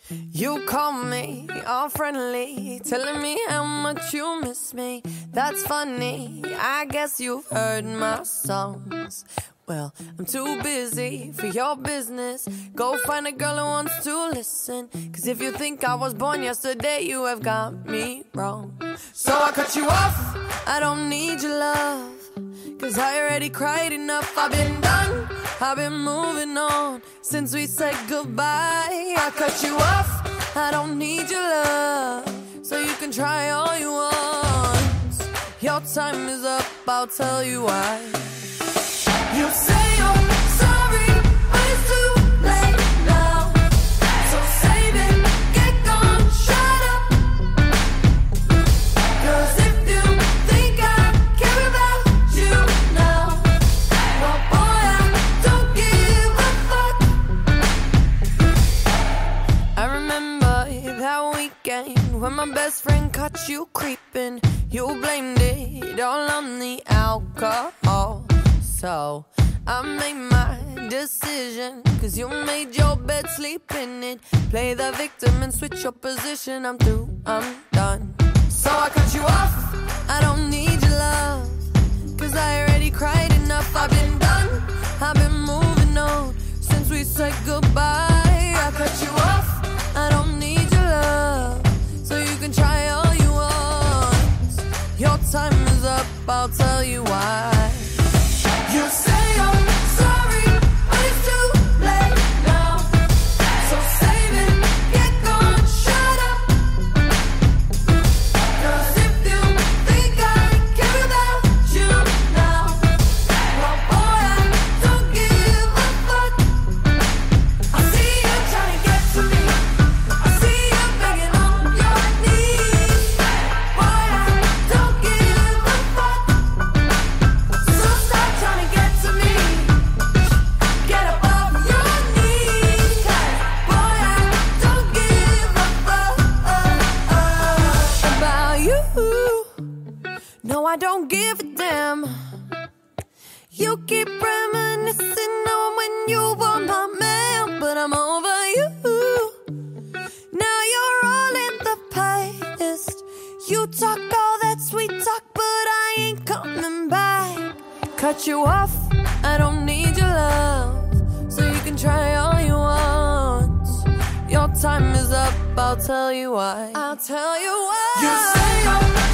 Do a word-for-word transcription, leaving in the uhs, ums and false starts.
You call me all friendly, telling me how much you miss me. That's funny, I guess you've heard my songs. Well, I'm too busy for your business. Go find a girl who wants to listen. Cause if you think I was born yesterday, you have got me wrong. So I cut you off, I don't need your love. Cause I already cried enough, I've been done, I've been moving on since we said goodbye. I cut you off, I don't need your love. So you can try all you want. Your time is up, I'll tell you why. You say you're sorry, but it's too late now. So save it, get gone, shut up. Cause if you think I care about you now, well boy, I don't give a fuck. I remember that weekend when my best friend caught you creeping. You blamed it all on the alcohol. So I made my decision, cause you made your bed, sleep in it. Play the victim and switch your position. I'm through, I'm done. So I cut you off, I don't need your love. Cause I already cried enough, I've been done, I've been moving on since we said goodbye. I cut you off, I don't need your love. So you can try all you want. Your time is up, I'll tell you why. You say you're sorry, but it's too late now. So save it, get gone, shut up. Cause if you think I care about you now, well boy, I don't give a fuck. I see you trying to get to me, I see you begging on your knees. Boy, I don't give a fuck. So stop trying to get to me. Get up off your knees. Cause boy, I don't give a fuck about you. No, I don't give a damn. You keep reminiscing on when you were my man, but I'm over you. Now you're all in the past. You talk all that sweet talk, but I ain't coming back. Cut you off, I don't need your love. So you can try all you want. Your time is up, I'll tell you why. I'll tell you why. You say you're